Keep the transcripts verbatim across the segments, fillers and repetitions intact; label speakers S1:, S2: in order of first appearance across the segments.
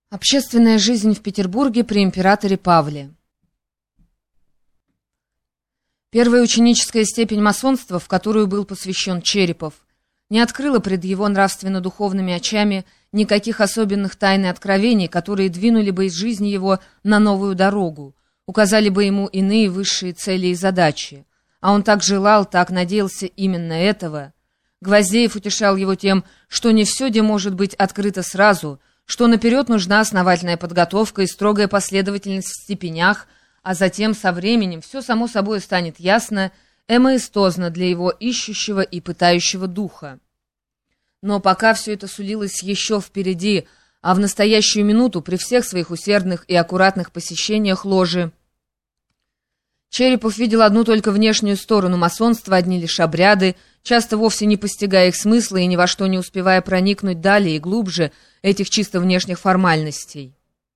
S1: Общественная жизнь в Петербурге при императоре Павле. Первая ученическая степень масонства, в которую был посвящен Черепов, не открыла пред его нравственно-духовными очами никаких особенных тайн и откровений, которые двинули бы из жизни его на новую дорогу, указали бы ему иные высшие цели и задачи. А он так желал, так надеялся именно этого. Гвоздеев утешал его тем, что не все де может быть открыто сразу, что наперед нужна основательная подготовка и строгая последовательность в степенях, а затем со временем все само собой станет ясно, эмоистозно для его ищущего и пытающего духа. Но пока все это сулилось еще впереди, а в настоящую минуту при всех своих усердных и аккуратных посещениях ложи, Черепов видел одну только внешнюю сторону масонства, одни лишь обряды, часто вовсе не постигая их смысла и ни во что не успевая проникнуть далее и глубже этих чисто внешних формальностей.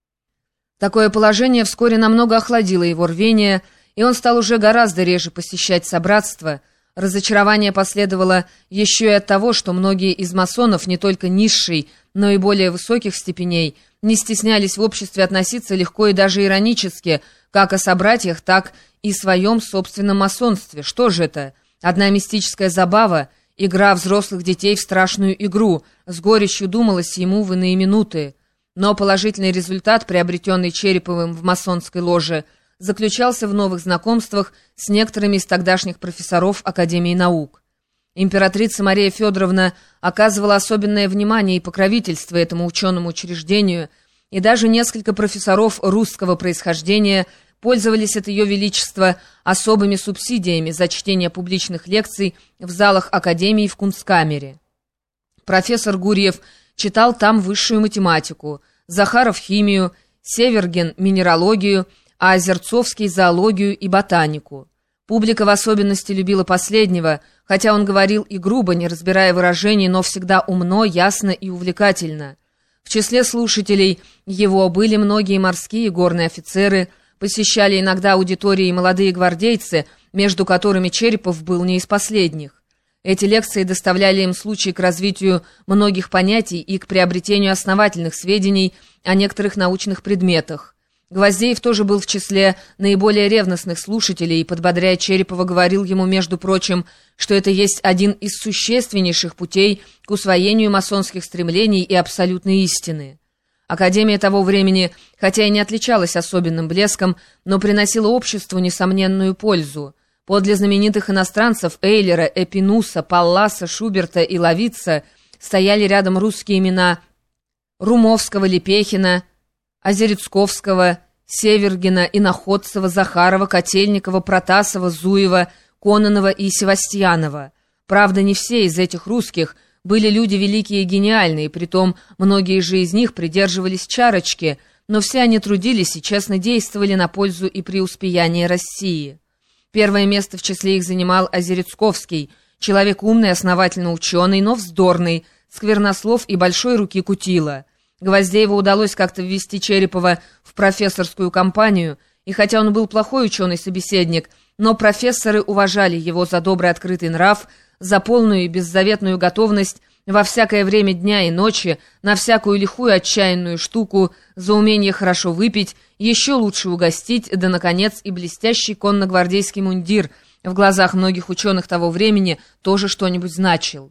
S1: Такое положение вскоре намного охладило его рвение, и он стал уже гораздо реже посещать собратство. Разочарование последовало еще и от того, что многие из масонов не только низшей, но и более высоких степеней не стеснялись в обществе относиться легко и даже иронически, как о собратьях, так и своем собственном масонстве. Что же это? Одна мистическая забава, игра взрослых детей в страшную игру, с горечью думалось ему в иные минуты. Но положительный результат, приобретенный Череповым в масонской ложе, заключался в новых знакомствах с некоторыми из тогдашних профессоров Академии наук. Императрица Мария Федоровна оказывала особенное внимание и покровительство этому ученому учреждению, и даже несколько профессоров русского происхождения пользовались от Ее Величества особыми субсидиями за чтение публичных лекций в залах Академии в Кунсткамере. Профессор Гурьев читал там высшую математику, Захаров — химию, Северген — минералогию, а Озерцовский — зоологию и ботанику. Публика в особенности любила последнего, хотя он говорил и грубо, не разбирая выражений, но всегда умно, ясно и увлекательно. В числе слушателей его были многие морские и горные офицеры, посещали иногда аудитории молодые гвардейцы, между которыми Черепов был не из последних. Эти лекции доставляли им случай к развитию многих понятий и к приобретению основательных сведений о некоторых научных предметах. Гвоздеев тоже был в числе наиболее ревностных слушателей и, подбодряя Черепова, говорил ему, между прочим, что это есть один из существеннейших путей к усвоению масонских стремлений и абсолютной истины. Академия того времени, хотя и не отличалась особенным блеском, но приносила обществу несомненную пользу. Подле знаменитых иностранцев Эйлера, Эпинуса, Палласа, Шуберта и Лавица стояли рядом русские имена Румовского, Лепехина, Озерецковского, Севергена, Иноходцева, Захарова, Котельникова, Протасова, Зуева, Кононова и Севастьянова. Правда, не все из этих русских были люди великие и гениальные, притом многие же из них придерживались чарочки, но все они трудились и честно действовали на пользу и преуспеяние России. Первое место в числе их занимал Озерецковский, человек умный, основательно ученый, но вздорный, сквернослов и большой руки кутила. Гвоздееву удалось как-то ввести Черепова в профессорскую компанию, и хотя он был плохой ученый-собеседник, но профессоры уважали его за добрый открытый нрав, за полную и беззаветную готовность во всякое время дня и ночи, на всякую лихую отчаянную штуку, за умение хорошо выпить, еще лучше угостить, да, наконец, и блестящий конногвардейский мундир в глазах многих ученых того времени тоже что-нибудь значил.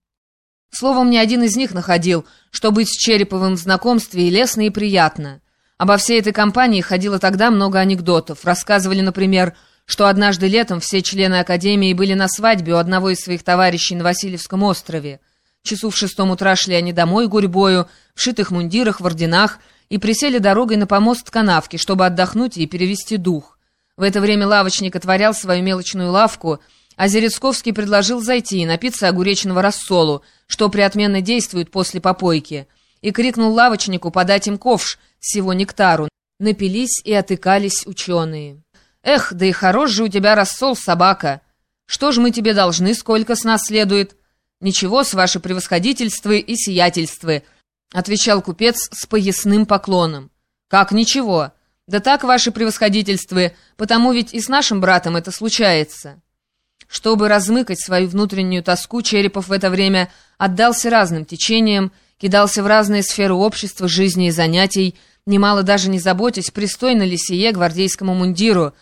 S1: Словом, ни один из них находил, что быть с Череповым в знакомстве и лестно, и приятно. Обо всей этой компании ходило тогда много анекдотов. Рассказывали, например, что однажды летом все члены Академии были на свадьбе у одного из своих товарищей на Васильевском острове. Часу в шестом утра шли они домой гурьбою, в шитых мундирах, в орденах, и присели дорогой на помост канавки, чтобы отдохнуть и перевести дух. В это время лавочник отворял свою мелочную лавку, а Озерецковский предложил зайти и напиться огуречного рассолу, что приотменно действует после попойки, и крикнул лавочнику подать им ковш сего нектару. Напились и отыкались ученые. «Эх, да и хорош же у тебя рассол, собака! Что ж мы тебе должны, сколько с нас следует?» «Ничего, с ваше превосходительство и сиятельство», — отвечал купец с поясным поклоном. «Как ничего? Да так, ваше превосходительство, потому ведь и с нашим братом это случается». Чтобы размыкать свою внутреннюю тоску, Черепов в это время отдался разным течениям кидался в разные сферы общества, жизни и занятий, немало даже не заботясь, пристойно ли сие гвардейскому мундиру,